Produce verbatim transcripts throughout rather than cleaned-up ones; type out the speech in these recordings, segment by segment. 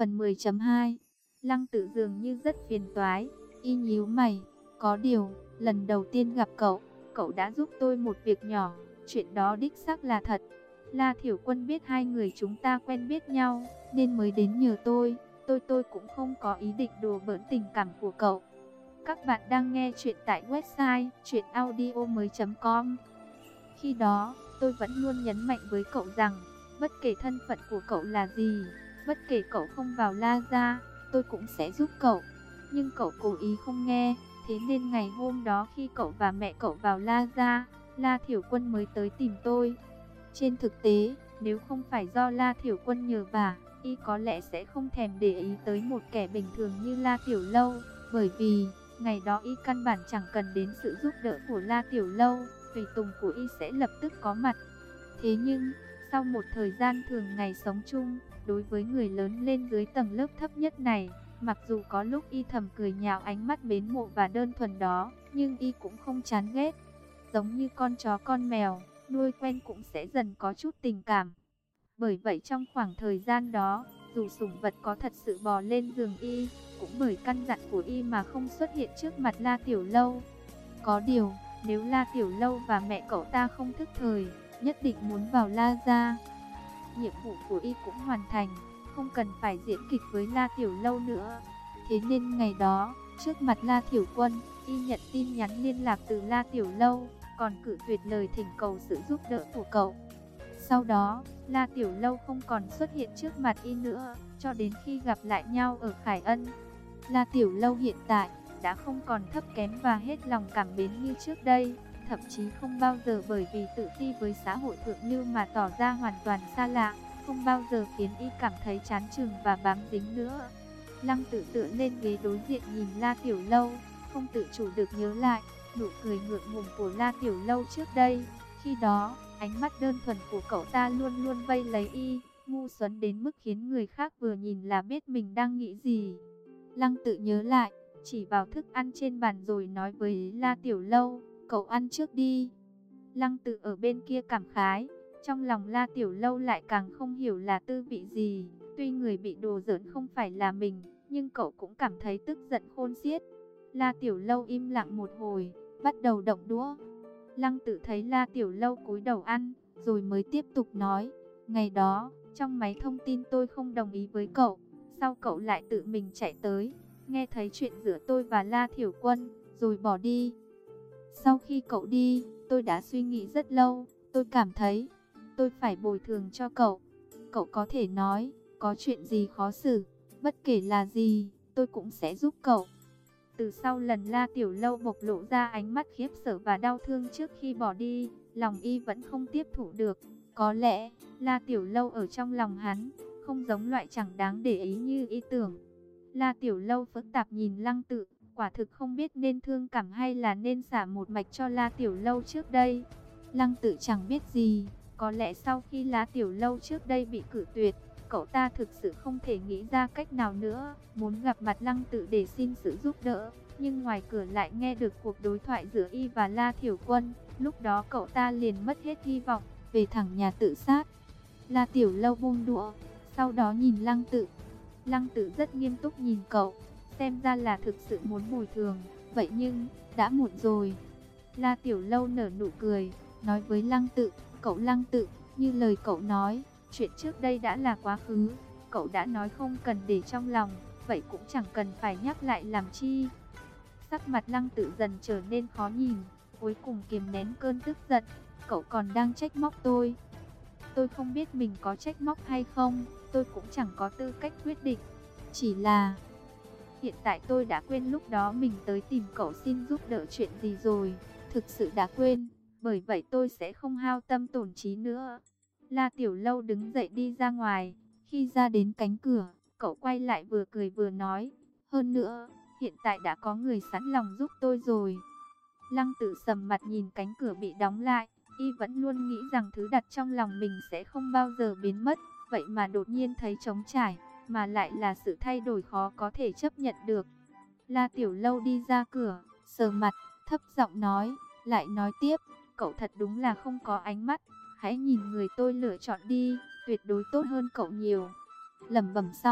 Phần mười chấm hai. Lăng Tự dường như rất phiền toái, y nhíu mày, có điều, lần đầu tiên gặp cậu, cậu đã giúp tôi một việc nhỏ, chuyện đó đích xác là thật. La Thiểu Quân biết hai người chúng ta quen biết nhau, nên mới đến nhờ tôi, tôi tôi cũng không có ý định đùa bỡn tình cảm của cậu. Các bạn đang nghe chuyện tại website truyện audio mới chấm com. Khi đó, tôi vẫn luôn nhấn mạnh với cậu rằng, bất kể thân phận của cậu là gì, bất kể cậu không vào La gia, tôi cũng sẽ giúp cậu. Nhưng cậu cố ý không nghe, thế nên ngày hôm đó khi cậu và mẹ cậu vào La gia, La Thiểu Quân mới tới tìm tôi. Trên thực tế, nếu không phải do La Thiểu Quân nhờ vả, y có lẽ sẽ không thèm để ý tới một kẻ bình thường như La Tiểu Lâu, bởi vì ngày đó y căn bản chẳng cần đến sự giúp đỡ của La Tiểu Lâu, tùy tùng của y sẽ lập tức có mặt. Thế nhưng, sau một thời gian thường ngày sống chung, đối với người lớn lên dưới tầng lớp thấp nhất này, mặc dù có lúc y thầm cười nhạo ánh mắt mến mộ và đơn thuần đó, nhưng y cũng không chán ghét. Giống như con chó con mèo, nuôi quen cũng sẽ dần có chút tình cảm. Bởi vậy trong khoảng thời gian đó, dù sủng vật có thật sự bò lên giường y, cũng bởi căn dặn của y mà không xuất hiện trước mặt La Tiểu Lâu. Có điều, nếu La Tiểu Lâu và mẹ cậu ta không thức thời, nhất định muốn vào La gia, nhiệm vụ của y cũng hoàn thành, không cần phải diễn kịch với La Tiểu Lâu nữa. Thế nên ngày đó, trước mặt La Thiểu Quân, y nhận tin nhắn liên lạc từ La Tiểu Lâu, còn cự tuyệt lời thỉnh cầu sự giúp đỡ của cậu. Sau đó, La Tiểu Lâu không còn xuất hiện trước mặt y nữa, cho đến khi gặp lại nhau ở Khải Ân. La Tiểu Lâu hiện tại đã không còn thấp kém và hết lòng cảm mến như trước đây, thậm chí không bao giờ bởi vì tự ti với xã hội thượng lưu mà tỏ ra hoàn toàn xa lạ, không bao giờ khiến y cảm thấy chán chường và bám dính nữa. Lăng Tự tựa lên ghế đối diện nhìn La Tiểu Lâu, không tự chủ được nhớ lại nụ cười ngượng ngùng của La Tiểu Lâu trước đây. Khi đó, ánh mắt đơn thuần của cậu ta luôn luôn vây lấy y, ngu xuẩn đến mức khiến người khác vừa nhìn là biết mình đang nghĩ gì. Lăng Tự nhớ lại, chỉ vào thức ăn trên bàn rồi nói với La Tiểu Lâu, cậu ăn trước đi. Lăng Tự ở bên kia cảm khái, trong lòng La Tiểu Lâu lại càng không hiểu là tư vị gì. Tuy người bị đùa giỡn không phải là mình, nhưng cậu cũng cảm thấy tức giận khôn xiết. La Tiểu Lâu im lặng một hồi, bắt đầu động đũa. Lăng Tự thấy La Tiểu Lâu cúi đầu ăn, rồi mới tiếp tục nói, ngày đó, trong máy thông tin tôi không đồng ý với cậu, sau cậu lại tự mình chạy tới, nghe thấy chuyện giữa tôi và La Thiểu Quân, rồi bỏ đi. Sau khi cậu đi, tôi đã suy nghĩ rất lâu, tôi cảm thấy, tôi phải bồi thường cho cậu. Cậu có thể nói, có chuyện gì khó xử, bất kể là gì, tôi cũng sẽ giúp cậu. Từ sau lần La Tiểu Lâu bộc lộ ra ánh mắt khiếp sợ và đau thương trước khi bỏ đi, lòng y vẫn không tiếp thụ được. Có lẽ, La Tiểu Lâu ở trong lòng hắn, không giống loại chẳng đáng để ý như y tưởng. La Tiểu Lâu phức tạp nhìn Lăng Tự, quả thực không biết nên thương cảm hay là nên xả một mạch cho La Tiểu Lâu trước đây. Lăng Tự chẳng biết gì, có lẽ sau khi La Tiểu Lâu trước đây bị cự tuyệt, cậu ta thực sự không thể nghĩ ra cách nào nữa, muốn gặp mặt Lăng Tự để xin sự giúp đỡ. Nhưng ngoài cửa lại nghe được cuộc đối thoại giữa y và La Thiểu Quân, lúc đó cậu ta liền mất hết hy vọng, về thẳng nhà tự sát. La Tiểu Lâu buông đũa, sau đó nhìn Lăng Tự. Lăng Tự rất nghiêm túc nhìn cậu, xem ra là thực sự muốn bồi thường, vậy nhưng, đã muộn rồi. La Tiểu Lâu nở nụ cười, nói với Lăng Tự, cậu Lăng Tự, như lời cậu nói, chuyện trước đây đã là quá khứ, cậu đã nói không cần để trong lòng, vậy cũng chẳng cần phải nhắc lại làm chi. Sắc mặt Lăng Tự dần trở nên khó nhìn, cuối cùng kiềm nén cơn tức giận, cậu còn đang trách móc tôi. Tôi không biết mình có trách móc hay không, tôi cũng chẳng có tư cách quyết định. Chỉ là, hiện tại tôi đã quên lúc đó mình tới tìm cậu xin giúp đỡ chuyện gì rồi, thực sự đã quên, bởi vậy tôi sẽ không hao tâm tổn trí nữa. La Tiểu Lâu đứng dậy đi ra ngoài, khi ra đến cánh cửa, cậu quay lại vừa cười vừa nói, hơn nữa, hiện tại đã có người sẵn lòng giúp tôi rồi. Lăng Tự sầm mặt nhìn cánh cửa bị đóng lại, y vẫn luôn nghĩ rằng thứ đặt trong lòng mình sẽ không bao giờ biến mất, vậy mà đột nhiên thấy trống trải, mà lại là sự thay đổi khó có thể chấp nhận được. La Tiểu Lâu đi ra cửa, sờ mặt, thấp giọng nói, lại nói tiếp, cậu thật đúng là không có ánh mắt, hãy nhìn người tôi lựa chọn đi, tuyệt đối tốt hơn cậu nhiều. Lẩm bẩm xong,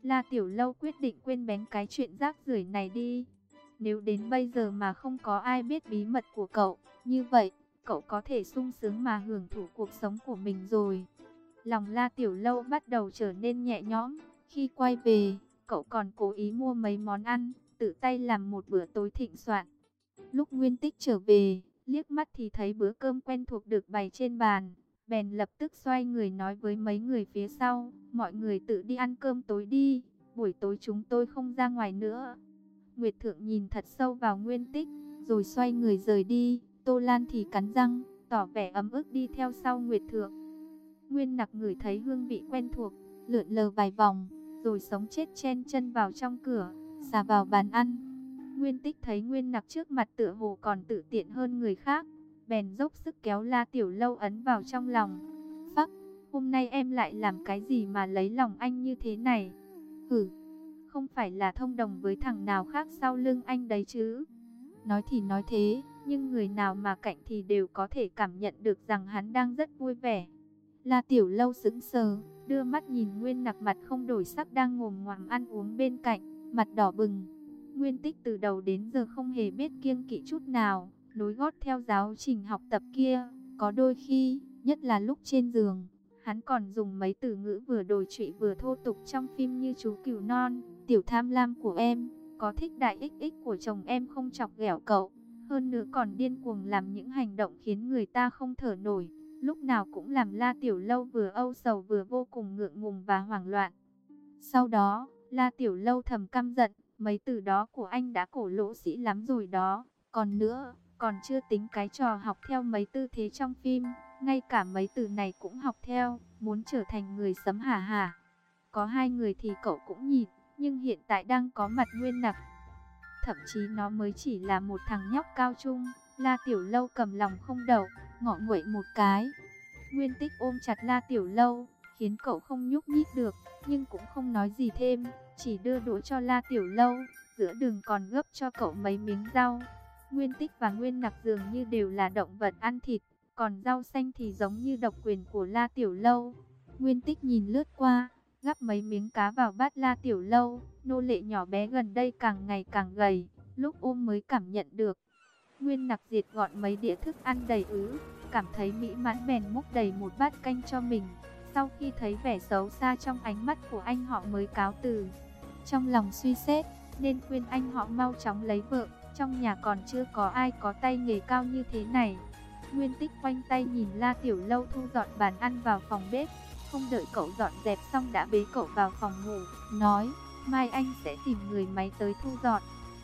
La Tiểu Lâu quyết định quên bén cái chuyện rác rưởi này đi. Nếu đến bây giờ mà không có ai biết bí mật của cậu, như vậy, cậu có thể sung sướng mà hưởng thụ cuộc sống của mình rồi. Lòng La Tiểu Lâu bắt đầu trở nên nhẹ nhõm. Khi quay về, cậu còn cố ý mua mấy món ăn, tự tay làm một bữa tối thịnh soạn. Lúc Nguyên Tích trở về, liếc mắt thì thấy bữa cơm quen thuộc được bày trên bàn. Bèn lập tức xoay người nói với mấy người phía sau, mọi người tự đi ăn cơm tối đi, buổi tối chúng tôi không ra ngoài nữa. Nguyệt Thượng nhìn thật sâu vào Nguyên Tích, rồi xoay người rời đi. Tô Lan thì cắn răng, tỏ vẻ ấm ức đi theo sau Nguyệt Thượng. Nguyên Nặc ngửi thấy hương vị quen thuộc, lượn lờ vài vòng, rồi sống chết chen chân vào trong cửa, xà vào bàn ăn. Nguyên Tích thấy Nguyên Nặc trước mặt tựa hồ còn tự tiện hơn người khác, bèn dốc sức kéo La Tiểu Lâu ấn vào trong lòng. Phắc, hôm nay em lại làm cái gì mà lấy lòng anh như thế này? Hử, không phải là thông đồng với thằng nào khác sau lưng anh đấy chứ? Nói thì nói thế, nhưng người nào mà cạnh thì đều có thể cảm nhận được rằng hắn đang rất vui vẻ. La Tiểu Lâu sững sờ, đưa mắt nhìn Nguyên Nặc mặt không đổi sắc đang ngồm ngoàm ăn uống bên cạnh, mặt đỏ bừng. Nguyên Tích từ đầu đến giờ không hề biết kiêng kỵ chút nào, nối gót theo giáo trình học tập kia. Có đôi khi, nhất là lúc trên giường, hắn còn dùng mấy từ ngữ vừa đồi trụy vừa thô tục trong phim như chú cừu non, tiểu tham lam của em, có thích đại ích ích của chồng em không chọc ghẹo cậu. Hơn nữa còn điên cuồng làm những hành động khiến người ta không thở nổi, lúc nào cũng làm La Tiểu Lâu vừa âu sầu vừa vô cùng ngượng ngùng và hoảng loạn. Sau đó, La Tiểu Lâu thầm căm giận, mấy từ đó của anh đã cổ lỗ sĩ lắm rồi đó. Còn nữa, còn chưa tính cái trò học theo mấy tư thế trong phim, ngay cả mấy từ này cũng học theo, muốn trở thành người sấm hả hả. Có hai người thì cậu cũng nhìn, nhưng hiện tại đang có mặt Nguyên Nặc. Thậm chí nó mới chỉ là một thằng nhóc cao trung. La Tiểu Lâu cầm lòng không đậu, ngọ nguậy một cái. Nguyên Tích ôm chặt La Tiểu Lâu, khiến cậu không nhúc nhích được, nhưng cũng không nói gì thêm, chỉ đưa đũa cho La Tiểu Lâu, giữa đường còn gấp cho cậu mấy miếng rau. Nguyên Tích và Nguyên Nặc dường như đều là động vật ăn thịt, còn rau xanh thì giống như độc quyền của La Tiểu Lâu. Nguyên Tích nhìn lướt qua, gắp mấy miếng cá vào bát La Tiểu Lâu. Nô lệ nhỏ bé gần đây càng ngày càng gầy, lúc ôm mới cảm nhận được. Nguyên Nặc diệt gọn mấy đĩa thức ăn đầy ứ, cảm thấy mỹ mãn bèn múc đầy một bát canh cho mình. Sau khi thấy vẻ xấu xa trong ánh mắt của anh họ mới cáo từ. Trong lòng suy xét, nên khuyên anh họ mau chóng lấy vợ, trong nhà còn chưa có ai có tay nghề cao như thế này. Nguyên Tích khoanh tay nhìn La Tiểu Lâu thu dọn bàn ăn vào phòng bếp, không đợi cậu dọn dẹp xong đã bế cậu vào phòng ngủ, nói, mai anh sẽ tìm người máy tới thu dọn.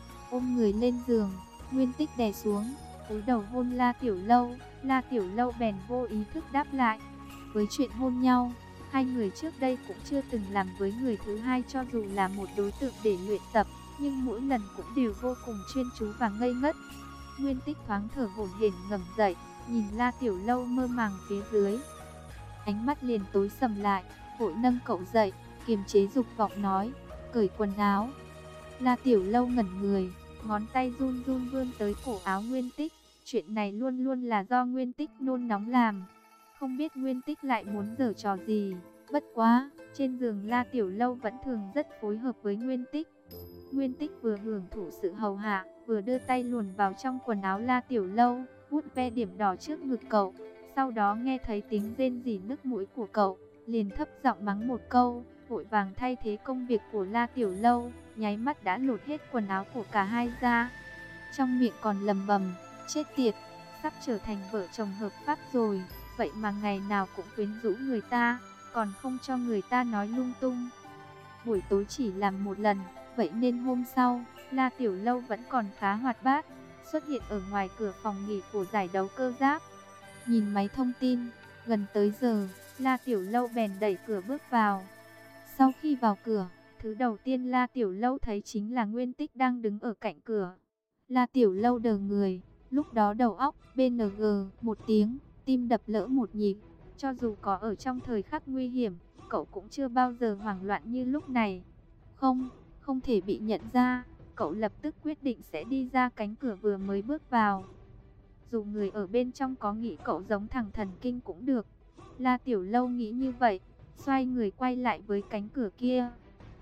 Ôm người lên giường, Nguyên Tích đè xuống, cúi đầu hôn La Tiểu Lâu. La Tiểu Lâu bèn vô ý thức đáp lại. Với chuyện hôn nhau, hai người trước đây cũng chưa từng làm với người thứ hai, cho dù là một đối tượng để luyện tập, nhưng mỗi lần cũng đều vô cùng chuyên chú và ngây ngất. Nguyên Tích thoáng thở hổn hển ngẩng dậy, nhìn La Tiểu Lâu mơ màng phía dưới. Ánh mắt liền tối sầm lại, vội nâng cậu dậy, kiềm chế dục vọng nói, cởi quần áo. La Tiểu Lâu ngẩn người, ngón tay run run vươn tới cổ áo Nguyên Tích. Chuyện này luôn luôn là do Nguyên Tích nôn nóng làm. Không biết Nguyên Tích lại muốn giở trò gì. Bất quá, trên giường La Tiểu Lâu vẫn thường rất phối hợp với Nguyên Tích. Nguyên Tích vừa hưởng thụ sự hầu hạ, vừa đưa tay luồn vào trong quần áo La Tiểu Lâu, vuốt ve điểm đỏ trước ngực cậu. Sau đó nghe thấy tiếng rên rỉ nức mũi của cậu, liền thấp giọng mắng một câu, vội vàng thay thế công việc của La Tiểu Lâu, nháy mắt đã lột hết quần áo của cả hai ra. Trong miệng còn lầm bầm, chết tiệt, sắp trở thành vợ chồng hợp pháp rồi, vậy mà ngày nào cũng quyến rũ người ta, còn không cho người ta nói lung tung. Buổi tối chỉ làm một lần, vậy nên hôm sau, La Tiểu Lâu vẫn còn khá hoạt bát, xuất hiện ở ngoài cửa phòng nghỉ của giải đấu cơ giáp. Nhìn máy thông tin, gần tới giờ, La Tiểu Lâu bèn đẩy cửa bước vào. Sau khi vào cửa, thứ đầu tiên La Tiểu Lâu thấy chính là Nguyên Tích đang đứng ở cạnh cửa. La Tiểu Lâu đờ người, lúc đó đầu óc bê en giê một tiếng, tim đập lỡ một nhịp. Cho dù có ở trong thời khắc nguy hiểm, cậu cũng chưa bao giờ hoảng loạn như lúc này. Không, không thể bị nhận ra, cậu lập tức quyết định sẽ đi ra cánh cửa vừa mới bước vào. Dù người ở bên trong có nghĩ cậu giống thằng thần kinh cũng được. La Tiểu Lâu nghĩ như vậy, xoay người quay lại với cánh cửa kia.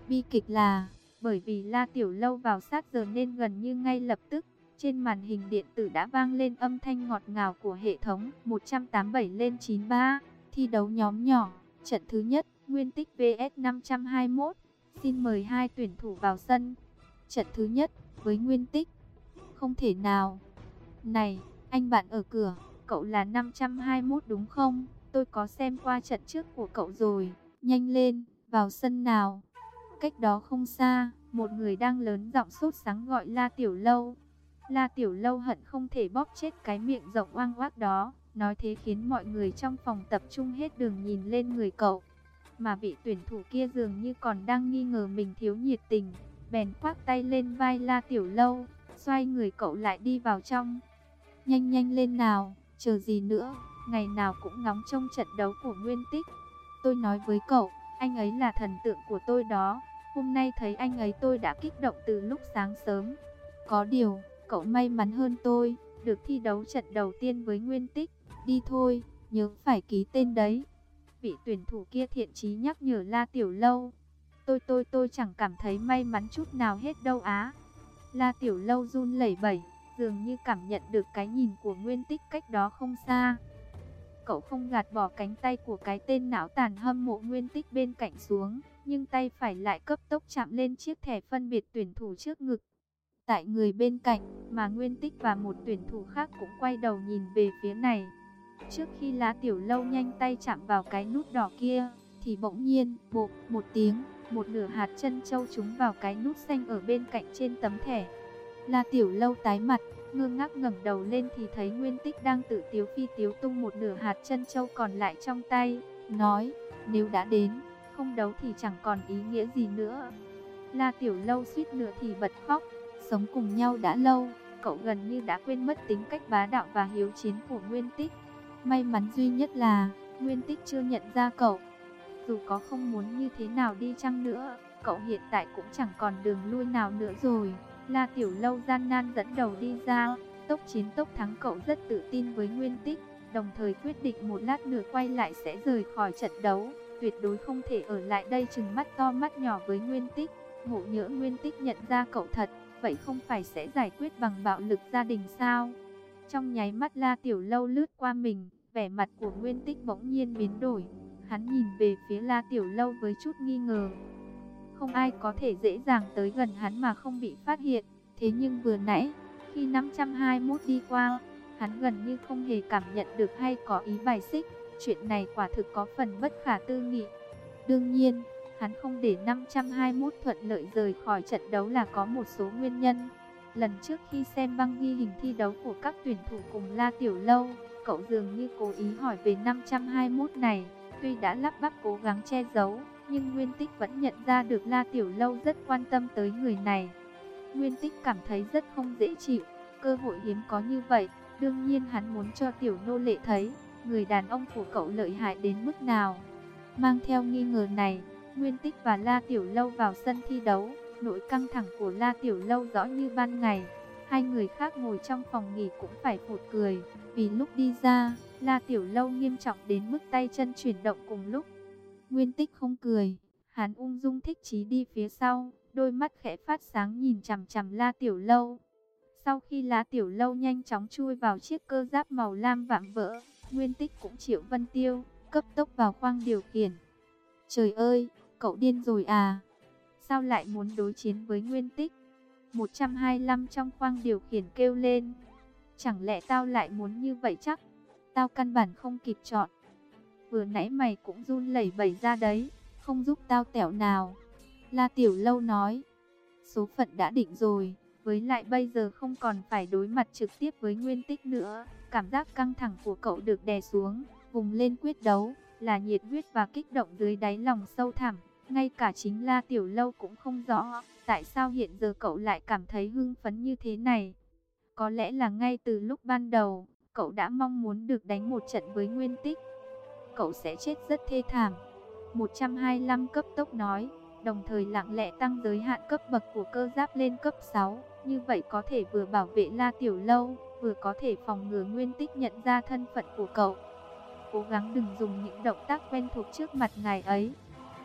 Bi kịch là, bởi vì La Tiểu Lâu vào sát giờ nên gần như ngay lập tức, trên màn hình điện tử đã vang lên âm thanh ngọt ngào của hệ thống một tám bảy lên chín ba. Thi đấu nhóm nhỏ, trận thứ nhất, Nguyên Tích vs năm hai mốt. Xin mời hai tuyển thủ vào sân. Trận thứ nhất, với Nguyên Tích. Không thể nào. Này, anh bạn ở cửa, cậu là năm hai mốt đúng không? Tôi có xem qua trận trước của cậu rồi. Nhanh lên, vào sân nào. Cách đó không xa, một người đang lớn giọng sốt sắng gọi La Tiểu Lâu. La Tiểu Lâu hận không thể bóp chết cái miệng rộng oang oác đó. Nói thế khiến mọi người trong phòng tập trung hết đường nhìn lên người cậu. Mà vị tuyển thủ kia dường như còn đang nghi ngờ mình thiếu nhiệt tình. Bèn khoác tay lên vai La Tiểu Lâu, xoay người cậu lại đi vào trong. Nhanh nhanh lên nào, chờ gì nữa, ngày nào cũng ngóng trông trận đấu của Nguyên Tích. Tôi nói với cậu, anh ấy là thần tượng của tôi đó. Hôm nay thấy anh ấy tôi đã kích động từ lúc sáng sớm. Có điều, cậu may mắn hơn tôi, được thi đấu trận đầu tiên với Nguyên Tích. Đi thôi, nhớ phải ký tên đấy. Vị tuyển thủ kia thiện chí nhắc nhở La Tiểu Lâu. Tôi tôi tôi chẳng cảm thấy may mắn chút nào hết đâu á. La Tiểu Lâu run lẩy bẩy, dường như cảm nhận được cái nhìn của Nguyên Tích cách đó không xa. Cậu không gạt bỏ cánh tay của cái tên não tàn hâm mộ Nguyên Tích bên cạnh xuống, nhưng tay phải lại cấp tốc chạm lên chiếc thẻ phân biệt tuyển thủ trước ngực. Tại người bên cạnh, mà Nguyên Tích và một tuyển thủ khác cũng quay đầu nhìn về phía này. Trước khi La Tiểu Lâu nhanh tay chạm vào cái nút đỏ kia, thì bỗng nhiên, bộp một tiếng, một nửa hạt chân châu trúng vào cái nút xanh ở bên cạnh trên tấm thẻ. La Tiểu Lâu tái mặt, ngơ ngác ngẩng đầu lên thì thấy Nguyên Tích đang tự tiếu phi tiếu tung một nửa hạt chân châu còn lại trong tay, nói, nếu đã đến, không đấu thì chẳng còn ý nghĩa gì nữa. La Tiểu Lâu suýt nữa thì bật khóc, sống cùng nhau đã lâu, cậu gần như đã quên mất tính cách bá đạo và hiếu chiến của Nguyên Tích. May mắn duy nhất là, Nguyên Tích chưa nhận ra cậu. Dù có không muốn như thế nào đi chăng nữa, cậu hiện tại cũng chẳng còn đường lui nào nữa rồi. La Tiểu Lâu gian nan dẫn đầu đi ra, tốc chiến tốc thắng, cậu rất tự tin với Nguyên Tích, đồng thời quyết định một lát nữa quay lại sẽ rời khỏi trận đấu, tuyệt đối không thể ở lại đây trừng mắt to mắt nhỏ với Nguyên Tích. Ngộ nhỡ Nguyên Tích nhận ra cậu thật, vậy không phải sẽ giải quyết bằng bạo lực gia đình sao? Trong nháy mắt La Tiểu Lâu lướt qua mình, vẻ mặt của Nguyên Tích bỗng nhiên biến đổi. Hắn nhìn về phía La Tiểu Lâu với chút nghi ngờ. Không ai có thể dễ dàng tới gần hắn mà không bị phát hiện. Thế nhưng vừa nãy, khi năm hai mốt đi qua, hắn gần như không hề cảm nhận được hay có ý bài xích. Chuyện này quả thực có phần bất khả tư nghị. Đương nhiên, hắn không để năm hai mốt thuận lợi rời khỏi trận đấu là có một số nguyên nhân. Lần trước khi xem băng ghi hình thi đấu của các tuyển thủ cùng La Tiểu Lâu, cậu dường như cố ý hỏi về năm hai mốt này. Tuy đã lắp bắp cố gắng che giấu, nhưng Nguyên Tích vẫn nhận ra được La Tiểu Lâu rất quan tâm tới người này. Nguyên Tích cảm thấy rất không dễ chịu, cơ hội hiếm có như vậy, đương nhiên hắn muốn cho tiểu nô lệ thấy, người đàn ông của cậu lợi hại đến mức nào. Mang theo nghi ngờ này, Nguyên Tích và La Tiểu Lâu vào sân thi đấu, nỗi căng thẳng của La Tiểu Lâu rõ như ban ngày. Hai người khác ngồi trong phòng nghỉ cũng phải phụt cười, vì lúc đi ra, La Tiểu Lâu nghiêm trọng đến mức tay chân chuyển động cùng lúc. Nguyên Tích không cười, hắn ung dung thích chí đi phía sau, đôi mắt khẽ phát sáng nhìn chằm chằm La Tiểu Lâu. Sau khi La Tiểu Lâu nhanh chóng chui vào chiếc cơ giáp màu lam vạm vỡ, Nguyên Tích cũng Triệu Vân Tiêu, cấp tốc vào khoang điều khiển. Trời ơi, cậu điên rồi à? Sao lại muốn đối chiến với Nguyên Tích? một hai lăm trong khoang điều khiển kêu lên. Chẳng lẽ tao lại muốn như vậy chắc? Tao căn bản không kịp chọn. Vừa nãy mày cũng run lẩy bẩy ra đấy, không giúp tao tẹo nào. La Tiểu Lâu nói. Số phận đã định rồi, với lại bây giờ không còn phải đối mặt trực tiếp với Nguyên Tích nữa. Cảm giác căng thẳng của cậu được đè xuống, vùng lên quyết đấu, là nhiệt huyết và kích động dưới đáy lòng sâu thẳm. Ngay cả chính La Tiểu Lâu cũng không rõ, tại sao hiện giờ cậu lại cảm thấy hưng phấn như thế này. Có lẽ là ngay từ lúc ban đầu, cậu đã mong muốn được đánh một trận với Nguyên Tích. Cậu sẽ chết rất thê thảm. một hai lăm cấp tốc nói, đồng thời lặng lẽ tăng giới hạn cấp bậc của cơ giáp lên cấp sáu. Như vậy có thể vừa bảo vệ La Tiểu Lâu, vừa có thể phòng ngừa Nguyên Tích nhận ra thân phận của cậu. Cố gắng đừng dùng những động tác quen thuộc trước mặt ngài ấy.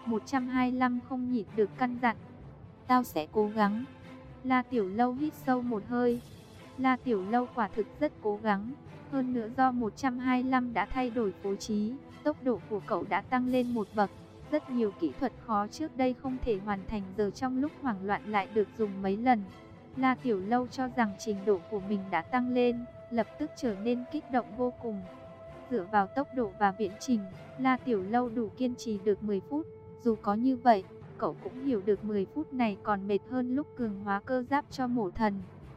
một trăm hai mươi lăm không nhịn được căn dặn. Tao sẽ cố gắng. La Tiểu Lâu hít sâu một hơi. La Tiểu Lâu quả thực rất cố gắng. Hơn nữa do một trăm hai mươi lăm đã thay đổi phối trí, tốc độ của cậu đã tăng lên một bậc. Rất nhiều kỹ thuật khó trước đây không thể hoàn thành giờ trong lúc hoảng loạn lại được dùng mấy lần. La Tiểu Lâu cho rằng trình độ của mình đã tăng lên, lập tức trở nên kích động vô cùng. Dựa vào tốc độ và viễn trình, La Tiểu Lâu đủ kiên trì được mười phút. Dù có như vậy, cậu cũng hiểu được mười phút này còn mệt hơn lúc cường hóa cơ giáp cho mổ thần.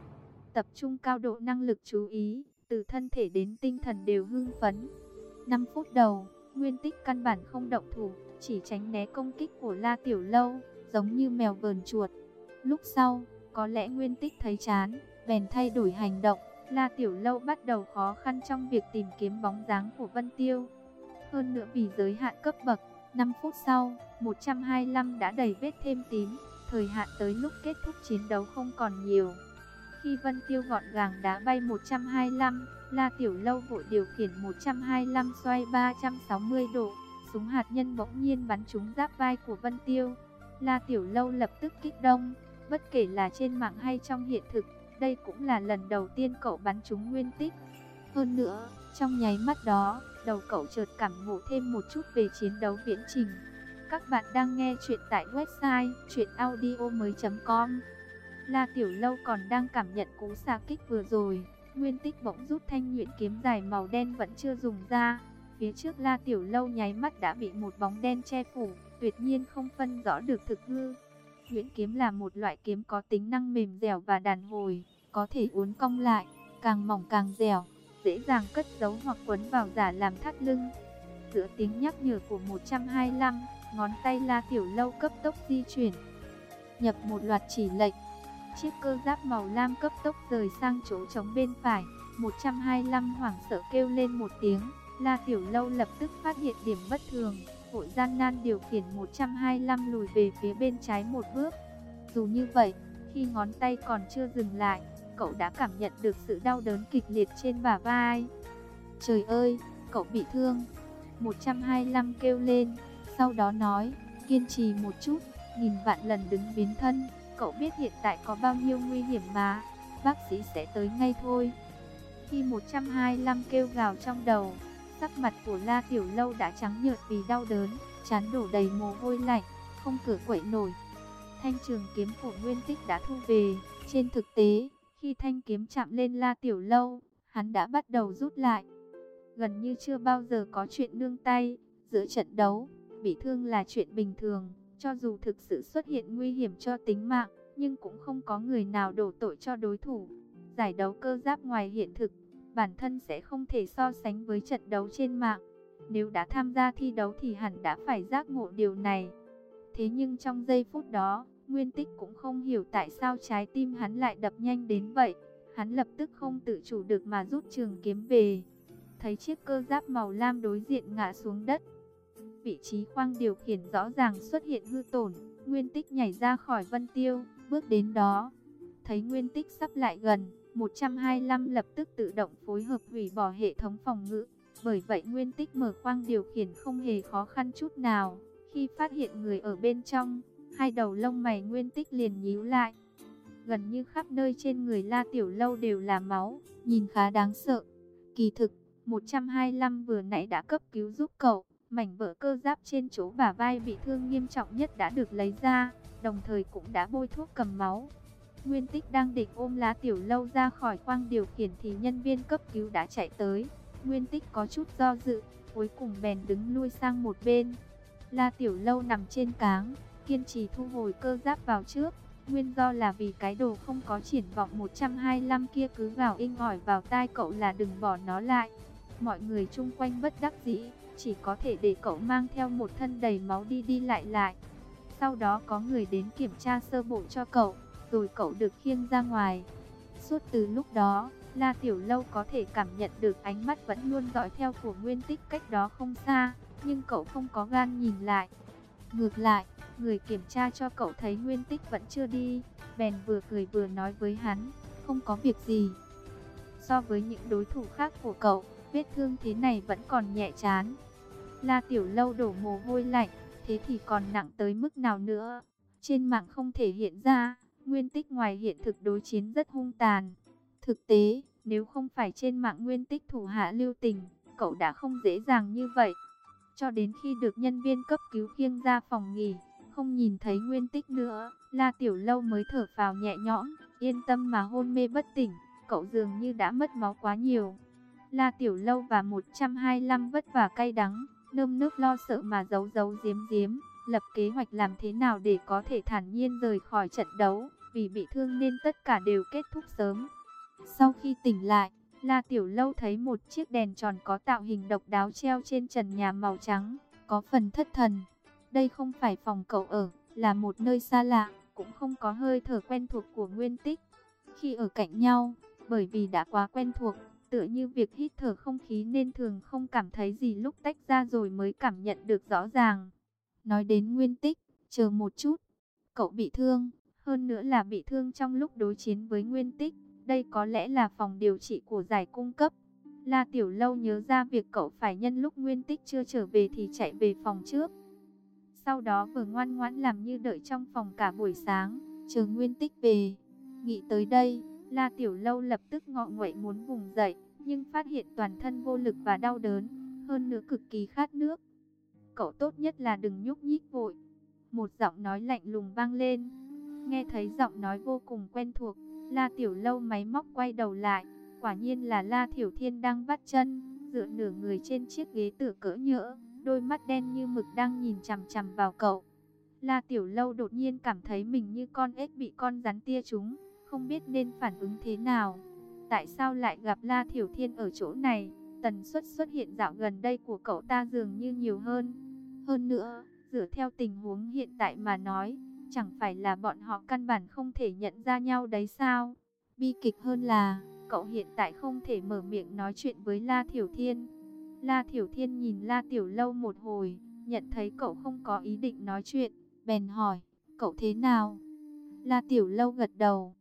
Tập trung cao độ năng lực chú ý, từ thân thể đến tinh thần đều hưng phấn. năm phút đầu, Nguyên Tích căn bản không động thủ, chỉ tránh né công kích của La Tiểu Lâu, giống như mèo vờn chuột. Lúc sau, có lẽ Nguyên Tích thấy chán, bèn thay đổi hành động. La Tiểu Lâu bắt đầu khó khăn trong việc tìm kiếm bóng dáng của Vân Tiêu. Hơn nữa vì giới hạn cấp bậc, năm phút sau, một trăm hai mươi lăm đã đầy vết thêm tím, thời hạn tới lúc kết thúc chiến đấu không còn nhiều. Khi Vân Tiêu gọn gàng đá bay một trăm hai mươi lăm, La Tiểu Lâu vội điều khiển một trăm hai mươi lăm xoay ba trăm sáu mươi độ, súng hạt nhân bỗng nhiên bắn trúng giáp vai của Vân Tiêu. La Tiểu Lâu lập tức kích động, bất kể là trên mạng hay trong hiện thực, đây cũng là lần đầu tiên cậu bắn trúng Nguyên Tích. Hơn nữa, trong nháy mắt đó, đầu cậu chợt cảm ngộ thêm một chút về chiến đấu viễn trình. Các bạn đang nghe chuyện tại website truyện audio mới chấm com. La Tiểu Lâu còn đang cảm nhận cú xạ kích vừa rồi, Nguyên Tích bỗng rút thanh nhuyễn kiếm dài màu đen vẫn chưa dùng ra. Phía trước La Tiểu Lâu nháy mắt đã bị một bóng đen che phủ, tuyệt nhiên không phân rõ được thực hư. Nhuyễn kiếm là một loại kiếm có tính năng mềm dẻo và đàn hồi, có thể uốn cong lại, càng mỏng càng dẻo, dễ dàng cất giấu hoặc quấn vào giả làm thắt lưng. Giữa tiếng nhắc nhở của một trăm hai mươi lăm, ngón tay La Tiểu Lâu cấp tốc di chuyển, nhập một loạt chỉ lệnh. Chiếc cơ giáp màu lam cấp tốc rời sang chỗ trống bên phải. một trăm hai mươi lăm hoảng sợ kêu lên một tiếng. La Tiểu Lâu lập tức phát hiện điểm bất thường, vội gian nan điều khiển một trăm hai mươi lăm lùi về phía bên trái một bước. Dù như vậy, khi ngón tay còn chưa dừng lại, cậu đã cảm nhận được sự đau đớn kịch liệt trên bả vai. Trời ơi, cậu bị thương. một trăm hai mươi lăm kêu lên, sau đó nói, kiên trì một chút, nghìn vạn lần đừng biến thân. Cậu biết hiện tại có bao nhiêu nguy hiểm mà, bác sĩ sẽ tới ngay thôi. Khi một trăm hai mươi lăm kêu gào trong đầu, sắc mặt của La Tiểu Lâu đã trắng nhợt vì đau đớn, trán đổ đầy mồ hôi lạnh, không cử quậy nổi. Thanh trường kiếm của Nguyên Tích đã thu về. Trên thực tế, khi thanh kiếm chạm lên La Tiểu Lâu, hắn đã bắt đầu rút lại. Gần như chưa bao giờ có chuyện nương tay. Giữa trận đấu, bị thương là chuyện bình thường. Cho dù thực sự xuất hiện nguy hiểm cho tính mạng, nhưng cũng không có người nào đổ tội cho đối thủ. Giải đấu cơ giáp ngoài hiện thực, bản thân sẽ không thể so sánh với trận đấu trên mạng. Nếu đã tham gia thi đấu thì hẳn đã phải giác ngộ điều này. Thế nhưng trong giây phút đó, Nguyên Tích cũng không hiểu tại sao trái tim hắn lại đập nhanh đến vậy. Hắn lập tức không tự chủ được mà rút trường kiếm về. Thấy chiếc cơ giáp màu lam đối diện ngã xuống đất, vị trí khoang điều khiển rõ ràng xuất hiện hư tổn. Nguyên Tích nhảy ra khỏi Vân Tiêu, bước đến đó. Thấy Nguyên Tích sắp lại gần, một trăm hai mươi lăm lập tức tự động phối hợp hủy bỏ hệ thống phòng ngự. Bởi vậy Nguyên Tích mở khoang điều khiển không hề khó khăn chút nào. Khi phát hiện người ở bên trong, hai đầu lông mày Nguyên Tích liền nhíu lại. Gần như khắp nơi trên người La Tiểu Lâu đều là máu, nhìn khá đáng sợ. Kỳ thực, một trăm hai mươi lăm vừa nãy đã cấp cứu giúp cậu. Mảnh vỡ cơ giáp trên chỗ bả vai bị thương nghiêm trọng nhất đã được lấy ra, đồng thời cũng đã bôi thuốc cầm máu. Nguyên Tích đang định ôm La Tiểu Lâu ra khỏi khoang điều khiển thì nhân viên cấp cứu đã chạy tới. Nguyên Tích có chút do dự, cuối cùng bèn đứng lui sang một bên. La Tiểu Lâu nằm trên cáng, kiên trì thu hồi cơ giáp vào trước. Nguyên do là vì cái đồ không có triển vọng một trăm hai mươi lăm kia cứ gào inh ỏi vào tai cậu là đừng bỏ nó lại. Mọi người chung quanh bất đắc dĩ, chỉ có thể để cậu mang theo một thân đầy máu đi đi lại lại. Sau đó có người đến kiểm tra sơ bộ cho cậu, rồi cậu được khiêng ra ngoài. Suốt từ lúc đó, La Tiểu Lâu có thể cảm nhận được ánh mắt vẫn luôn dõi theo của Nguyên Tích cách đó không xa, nhưng cậu không có gan nhìn lại. Ngược lại, người kiểm tra cho cậu thấy Nguyên Tích vẫn chưa đi, bèn vừa cười vừa nói với hắn, không có việc gì. So với những đối thủ khác của cậu, vết thương thế này vẫn còn nhẹ chán. La Tiểu Lâu đổ mồ hôi lạnh, thế thì còn nặng tới mức nào nữa. Trên mạng không thể hiện ra, Nguyên Tích ngoài hiện thực đối chiến rất hung tàn. Thực tế, nếu không phải trên mạng Nguyên Tích thủ hạ lưu tình, cậu đã không dễ dàng như vậy. Cho đến khi được nhân viên cấp cứu khiêng ra phòng nghỉ, không nhìn thấy Nguyên Tích nữa, La Tiểu Lâu mới thở phào nhẹ nhõm, yên tâm mà hôn mê bất tỉnh. Cậu dường như đã mất máu quá nhiều. La Tiểu Lâu và một trăm hai mươi lăm vất vả cay đắng, nơm nớp lo sợ mà giấu giấu giếm giếm, lập kế hoạch làm thế nào để có thể thản nhiên rời khỏi trận đấu, vì bị thương nên tất cả đều kết thúc sớm. Sau khi tỉnh lại, La Tiểu Lâu thấy một chiếc đèn tròn có tạo hình độc đáo treo trên trần nhà màu trắng, có phần thất thần. Đây không phải phòng cậu ở, là một nơi xa lạ, cũng không có hơi thở quen thuộc của Nguyên Tích. Khi ở cạnh nhau, bởi vì đã quá quen thuộc, tựa như việc hít thở không khí nên thường không cảm thấy gì, lúc tách ra rồi mới cảm nhận được rõ ràng. Nói đến Nguyên Tích, chờ một chút, cậu bị thương, hơn nữa là bị thương trong lúc đối chiến với Nguyên Tích. Đây có lẽ là phòng điều trị của giải cung cấp. La Tiểu Lâu nhớ ra việc cậu phải nhân lúc Nguyên Tích chưa trở về thì chạy về phòng trước. Sau đó vừa ngoan ngoãn làm như đợi trong phòng cả buổi sáng, chờ Nguyên Tích về. Nghĩ tới đây, La Tiểu Lâu lập tức ngọ nguậy muốn vùng dậy, nhưng phát hiện toàn thân vô lực và đau đớn, hơn nữa cực kỳ khát nước. Cậu tốt nhất là đừng nhúc nhích vội. Một giọng nói lạnh lùng vang lên. Nghe thấy giọng nói vô cùng quen thuộc, La Tiểu Lâu máy móc quay đầu lại. Quả nhiên là La Thiểu Thiên đang vắt chân, dựa nửa người trên chiếc ghế tựa cỡ nhỡ, đôi mắt đen như mực đang nhìn chằm chằm vào cậu. La Tiểu Lâu đột nhiên cảm thấy mình như con ếch bị con rắn tia trúng, không biết nên phản ứng thế nào. Tại sao lại gặp La Thiểu Thiên ở chỗ này? Tần suất xuất hiện dạo gần đây của cậu ta dường như nhiều hơn. Hơn nữa, dựa theo tình huống hiện tại mà nói, chẳng phải là bọn họ căn bản không thể nhận ra nhau đấy sao? Bi kịch hơn là, cậu hiện tại không thể mở miệng nói chuyện với La Thiểu Thiên. La Thiểu Thiên nhìn La Tiểu Lâu một hồi, nhận thấy cậu không có ý định nói chuyện, bèn hỏi, cậu thế nào? La Tiểu Lâu gật đầu,